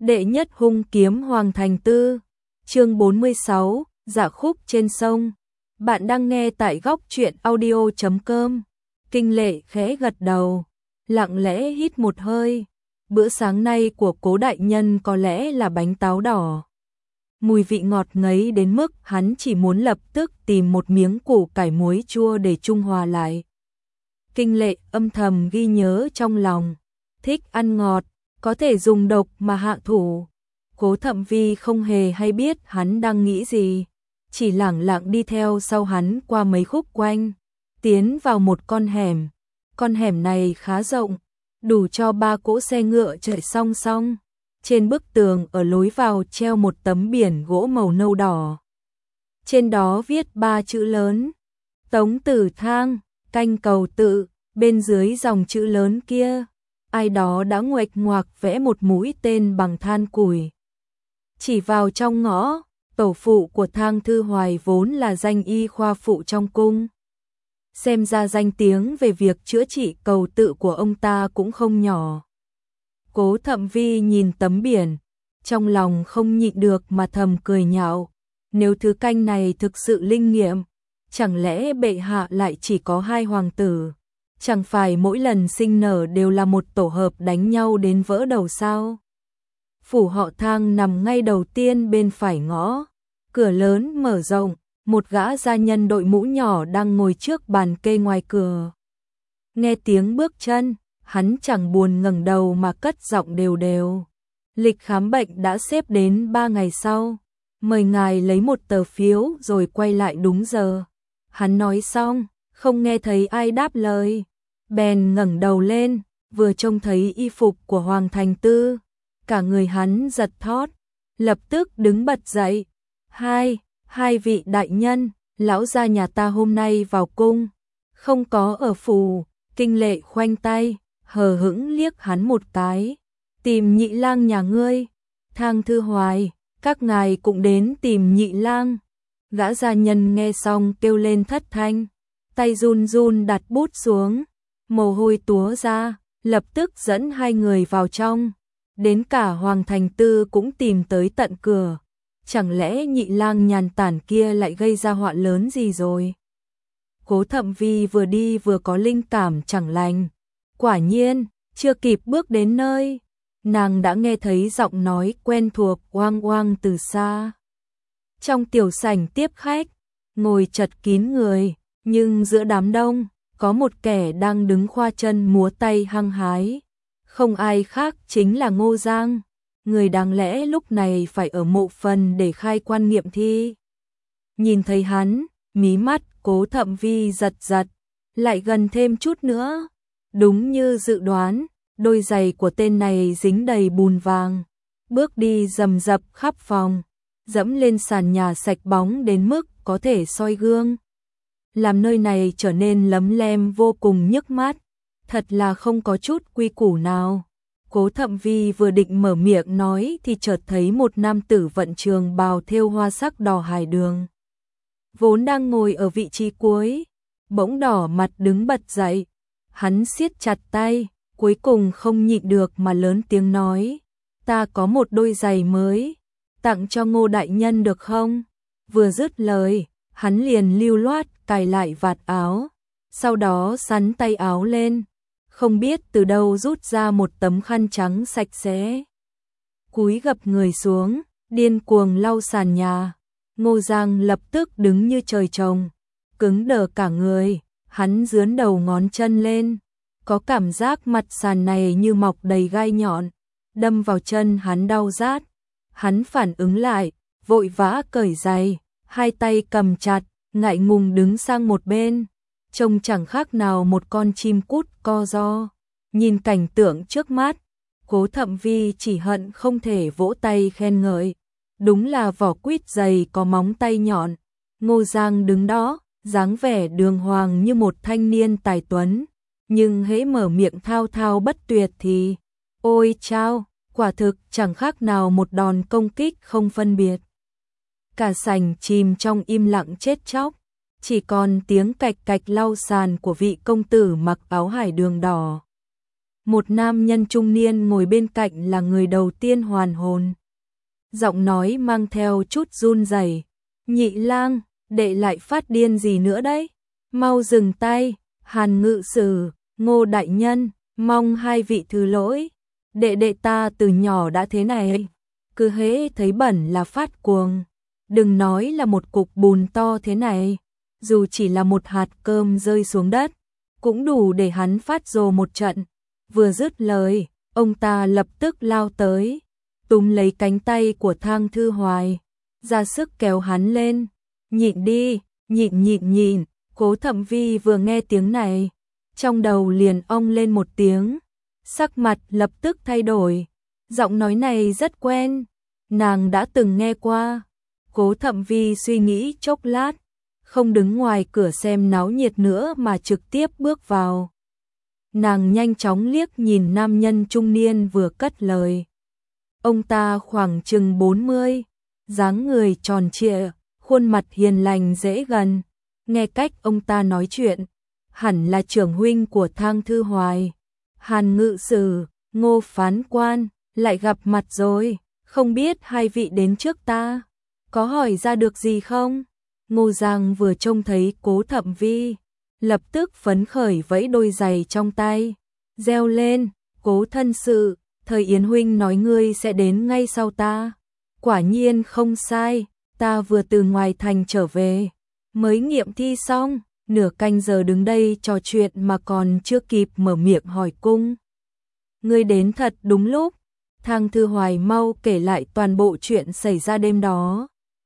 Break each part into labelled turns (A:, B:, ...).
A: Đệ nhất hung kiếm Hoàng Thành Tư, chương 46, Dạ khúc trên sông. Bạn đang nghe tại góc truyện audio.com. Kinh Lệ khẽ gật đầu, lặng lẽ hít một hơi. Bữa sáng nay của Cố đại nhân có lẽ là bánh táo đỏ. Mùi vị ngọt ngấy đến mức hắn chỉ muốn lập tức tìm một miếng củ cải muối chua để trung hòa lại. Kinh Lệ âm thầm ghi nhớ trong lòng, thích ăn ngọt, có thể dùng độc mà hạ thủ. Cố Thậm Vi không hề hay biết hắn đang nghĩ gì, chỉ lẳng lặng đi theo sau hắn qua mấy khúc quanh, tiến vào một con hẻm. Con hẻm này khá rộng, đủ cho 3 cỗ xe ngựa chạy song song. Trên bức tường ở lối vào treo một tấm biển gỗ màu nâu đỏ. Trên đó viết 3 chữ lớn: Tống Tử Thang, canh cầu tự. Bên dưới dòng chữ lớn kia, ai đó đã nguệch ngoạc vẽ một mũi tên bằng than củi. Chỉ vào trong ngõ, tổ phụ của Thang Thư Hoài vốn là danh y khoa phụ trong cung. Xem ra danh tiếng về việc chữa trị cầu tự của ông ta cũng không nhỏ. Cố Thậm Vi nhìn tấm biển, trong lòng không nhịn được mà thầm cười nhạo. Nếu thứ canh này thực sự linh nghiệm, chẳng lẽ bệ hạ lại chỉ có 2 hoàng tử? Chẳng phải mỗi lần sinh nở đều là một tổ hợp đánh nhau đến vỡ đầu sao? Phủ họ Thang nằm ngay đầu tiên bên phải ngõ, cửa lớn mở rộng, một gã gia nhân đội mũ nhỏ đang ngồi trước bàn kê ngoài cửa. Nghe tiếng bước chân, hắn chẳng buồn ngẩng đầu mà cất giọng đều đều. Lịch khám bệnh đã xếp đến 3 ngày sau, mời ngài lấy một tờ phiếu rồi quay lại đúng giờ. Hắn nói xong, không nghe thấy ai đáp lời, bèn ngẩng đầu lên, vừa trông thấy y phục của Hoàng Thành Tư, cả người hắn giật thót, lập tức đứng bật dậy. Hai vị đại nhân, lão gia nhà ta hôm nay vào cung, không có ở phủ. Kinh Lệ khoanh tay, hờ hững liếc hắn một cái. Tìm nhị lang nhà ngươi. Thang Thư Hoài, các ngài cũng đến tìm nhị lang. Gã gia nhân nghe xong kêu lên thất thanh, tay run run đặt bút xuống, mồ hôi túa ra, lập tức dẫn 2 người vào trong. Đến cả Hoàng Thành Tư cũng tìm tới tận cửa. Chẳng lẽ nhị lang nhàn tản kia lại gây ra họa lớn gì rồi? Cố Thậm Vi vừa đi vừa có linh cảm chẳng lành. Quả nhiên, chưa kịp bước đến nơi, nàng đã nghe thấy giọng nói quen thuộc oang oang từ xa. Trong tiểu sảnh tiếp khách, ngồi chật kín người, nhưng giữa đám đông, có một kẻ đang đứng khoa chân múa tay hăng hái. Không ai khác chính là Ngô Giang, người đáng lẽ lúc này phải ở mộ phần để khai quan nghiệm thi. Nhìn thấy hắn, mí mắt Cố Thậm Vi giật giật, lại gần thêm chút nữa. Đúng như dự đoán, đôi giày của tên này dính đầy bùn vàng, bước đi rầm rập khắp phòng, dẫm lên sàn nhà sạch bóng đến mức có thể soi gương, làm nơi này trở nên lấm lem vô cùng nhức mắt. Thật là không có chút quy củ nào. Cố Thậm Vi vừa định mở miệng nói thì chợt thấy một nam tử vận trường bào thêu hoa sắc đỏ hải đường, vốn đang ngồi ở vị trí cuối, bỗng đỏ mặt đứng bật dậy. Hắn siết chặt tay, cuối cùng không nhịn được mà lớn tiếng nói: Ta có một đôi giày mới, tặng cho Ngô đại nhân được không? Vừa dứt lời, hắn liền lưu loát cài lại vạt áo, sau đó xắn tay áo lên, không biết từ đâu rút ra một tấm khăn trắng sạch sẽ. Cúi gập người xuống, điên cuồng lau sàn nhà. Ngô Giang lập tức đứng như trời trồng, cứng đờ cả người, hắn dướn đầu ngón chân lên, có cảm giác mặt sàn này như mọc đầy gai nhọn, đâm vào chân hắn đau rát. Hắn phản ứng lại, vội vã cởi giày, 2 tay cầm chặt, ngại ngùng đứng sang một bên, trông chẳng khác nào một con chim cút co ro. Nhìn cảnh tượng trước mắt, Cố Thậm Vi chỉ hận không thể vỗ tay khen ngợi. Đúng là vỏ quýt dày có móng tay nhọn. Ngô Giang đứng đó, dáng vẻ đường hoàng như một thanh niên tài tuấn, nhưng hễ mở miệng thao thao bất tuyệt thì, ôi chao, quả thực chẳng khác nào một đòn công kích không phân biệt. Cả sảnh chìm trong im lặng chết chóc, chỉ còn tiếng cạch cạch lau sàn của vị công tử mặc áo hải đường đỏ. Một nam nhân trung niên ngồi bên cạnh là người đầu tiên hoàn hồn. Giọng nói mang theo chút run rẩy. Nhị lang, đệ lại phát điên gì nữa đấy? Mau dừng tay, Hàn ngự sử, Ngô đại nhân, mong hai vị thứ lỗi. Đệ ta từ nhỏ đã thế này, cứ hễ thấy bẩn là phát cuồng. Đừng nói là một cục bùn to thế này, dù chỉ là một hạt cơm rơi xuống đất, cũng đủ để hắn phát rồ một trận. Vừa dứt lời, ông ta lập tức lao tới, túm lấy cánh tay của Thang Thư Hoài, ra sức kéo hắn lên. Nhịn đi, nhịn. Cố Thẩm Vi vừa nghe tiếng này, trong đầu liền ong lên một tiếng, sắc mặt lập tức thay đổi. Giọng nói này rất quen, nàng đã từng nghe qua. Cố Thẩm Vi suy nghĩ chốc lát, không đứng ngoài cửa xem náo nhiệt nữa mà trực tiếp bước vào. Nàng nhanh chóng liếc nhìn nam nhân trung niên vừa cất lời. Ông ta khoảng chừng 40, dáng người tròn trịa, khuôn mặt hiền lành dễ gần. Nghe cách ông ta nói chuyện, hẳn là trưởng huynh của Thang Thư Hoài. Hàn ngự sử, Ngô phán quan, lại gặp mặt rồi, không biết hai vị đến trước ta, có hỏi ra được gì không? Ngô Giang vừa trông thấy Cố Thẩm Vi, lập tức phấn khởi vẫy đôi giày trong tay, reo lên, Cố thân sự, thời Yến huynh nói ngươi sẽ đến ngay sau ta. Quả nhiên không sai, ta vừa từ ngoài thành trở về, mới nghiệm thi xong, nửa canh giờ đứng đây trò chuyện mà còn chưa kịp mở miệng hỏi cung. Ngươi đến thật đúng lúc. Thang Thư Hoài mau kể lại toàn bộ chuyện xảy ra đêm đó.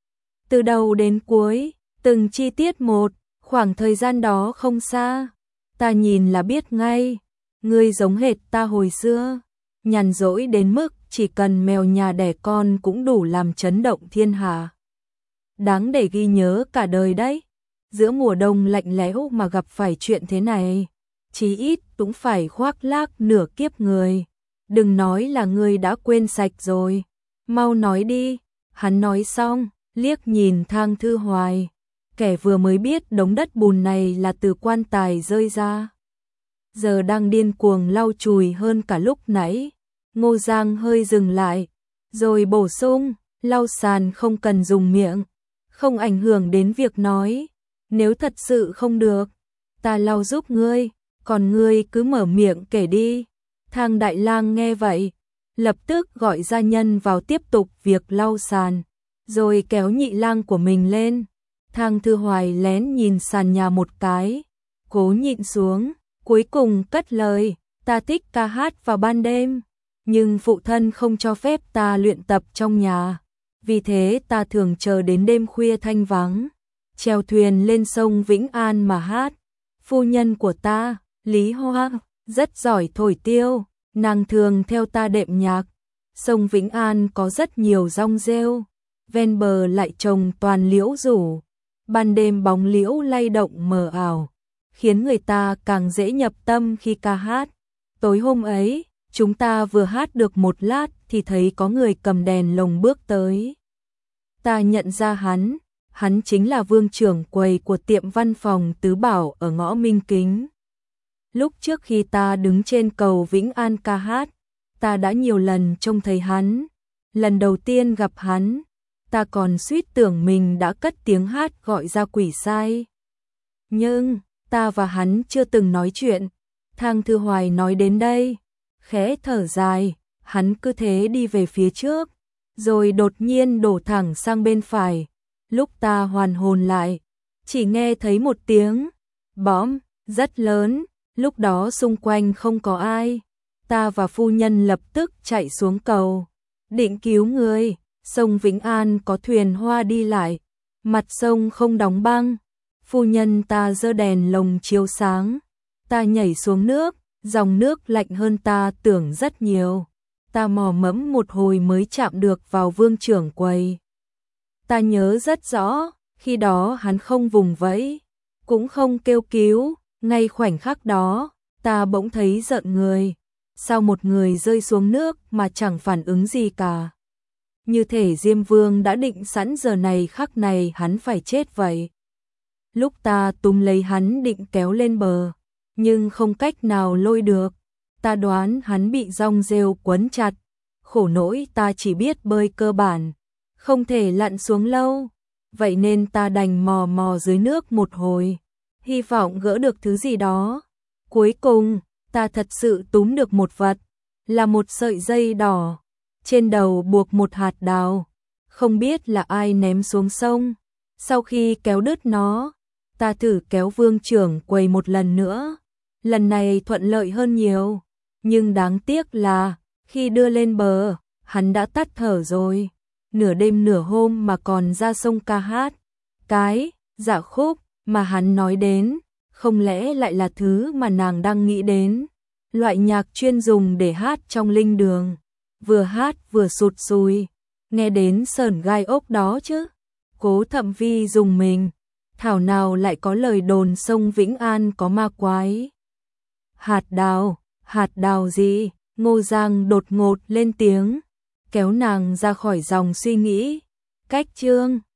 A: Từ đầu đến cuối, từng chi tiết một, khoảng thời gian đó không xa. Ta nhìn là biết ngay, ngươi giống hệt ta hồi xưa, nhàn rỗi đến mức chỉ cần mèo nhà đẻ con cũng đủ làm chấn động thiên hạ. Đáng để ghi nhớ cả đời đấy. Giữa mùa đông lạnh lẽo mà gặp phải chuyện thế này, chí ít cũng phải khoác lác nửa kiếp người. Đừng nói là ngươi đã quên sạch rồi, mau nói đi. Hắn nói xong, liếc nhìn Thang Thư Hoài, kẻ vừa mới biết đống đất bùn này là từ quan tài rơi ra, giờ đang điên cuồng lau chùi hơn cả lúc nãy. Ngô Giang hơi dừng lại, rồi bổ sung, lau sàn không cần dùng miệng, không ảnh hưởng đến việc nói. Nếu thật sự không được, ta lau giúp ngươi, còn ngươi cứ mở miệng kể đi. Thang Đại Lang nghe vậy, lập tức gọi gia nhân vào tiếp tục việc lau sàn, rồi kéo Nhị Lang của mình lên. Thang Thư Hoài lén nhìn sàn nhà một cái, cố nhịn xuống, cuối cùng cất lời, ta thích ca hát vào ban đêm, nhưng phụ thân không cho phép ta luyện tập trong nhà, vì thế ta thường chờ đến đêm khuya thanh vắng, chèo thuyền lên sông Vĩnh An mà hát. Phu nhân của ta, Lý Hoa, rất giỏi thổi tiêu, nàng thường theo ta đệm nhạc. Sông Vĩnh An có rất nhiều rong rêu, ven bờ lại trồng toàn liễu rủ. Ban đêm bóng liễu lay động mờ ảo, khiến người ta càng dễ nhập tâm khi ca hát. Tối hôm ấy, chúng ta vừa hát được một lát thì thấy có người cầm đèn lồng bước tới. Ta nhận ra hắn chính là vương trưởng quầy của tiệm văn phòng Tứ Bảo ở ngõ Minh Kính. Lúc trước khi ta đứng trên cầu Vĩnh An ca hát, ta đã nhiều lần trông thấy hắn. Lần đầu tiên gặp hắn, ta còn suýt tưởng mình đã cất tiếng hát gọi ra quỷ sai. Nhưng, ta và hắn chưa từng nói chuyện. Thang Thư Hoài nói đến đây, khẽ thở dài, hắn cứ thế đi về phía trước, rồi đột nhiên đổ thẳng sang bên phải. Lúc ta hoàn hồn lại, chỉ nghe thấy một tiếng bõm rất lớn, lúc đó xung quanh không có ai. Ta và phu nhân lập tức chạy xuống cầu, định cứu người. Sông Vĩnh An có thuyền hoa đi lại, mặt sông không đóng băng. Phu nhân ta giơ đèn lồng chiếu sáng, ta nhảy xuống nước, dòng nước lạnh hơn ta tưởng rất nhiều. Ta mò mẫm một hồi mới chạm được vào vương trưởng quầy. Ta nhớ rất rõ, khi đó hắn không vùng vẫy, cũng không kêu cứu. Ngay khoảnh khắc đó, ta bỗng thấy giận người. Sao một người rơi xuống nước mà chẳng phản ứng gì cả? Như thể Diêm Vương đã định sẵn giờ này khắc này hắn phải chết vậy. Lúc ta túm lấy hắn định kéo lên bờ, nhưng không cách nào lôi được. ta đoán hắn bị rong rêu quấn chặt, khổ nỗi ta chỉ biết bơi cơ bản, không thể lặn xuống lâu, vậy nên ta đành mò mò dưới nước một hồi, hy vọng gỡ được thứ gì đó. Cuối cùng, ta thật sự túm được một vật, là một sợi dây đỏ, trên đầu buộc một hạt đào, không biết là ai ném xuống sông. Sau khi kéo đứt nó, ta thử kéo Vương trưởng quầy một lần nữa, lần này thuận lợi hơn nhiều, nhưng đáng tiếc là khi đưa lên bờ, hắn đã tắt thở rồi, nửa đêm nửa hôm mà còn ra sông ca hát. Cái dạ khúc mà hắn nói đến, không lẽ lại là thứ mà nàng đang nghĩ đến, loại nhạc chuyên dùng để hát trong linh đường, vừa hát vừa sụt sùi, nghe đến sởn gai ốc đó chứ. Cố Thậm Vi dùng mình, thảo nào lại có lời đồn sông Vĩnh An có ma quái. Hạt đào gì? Ngô Giang đột ngột lên tiếng, kéo nàng ra khỏi dòng suy nghĩ. Cách chương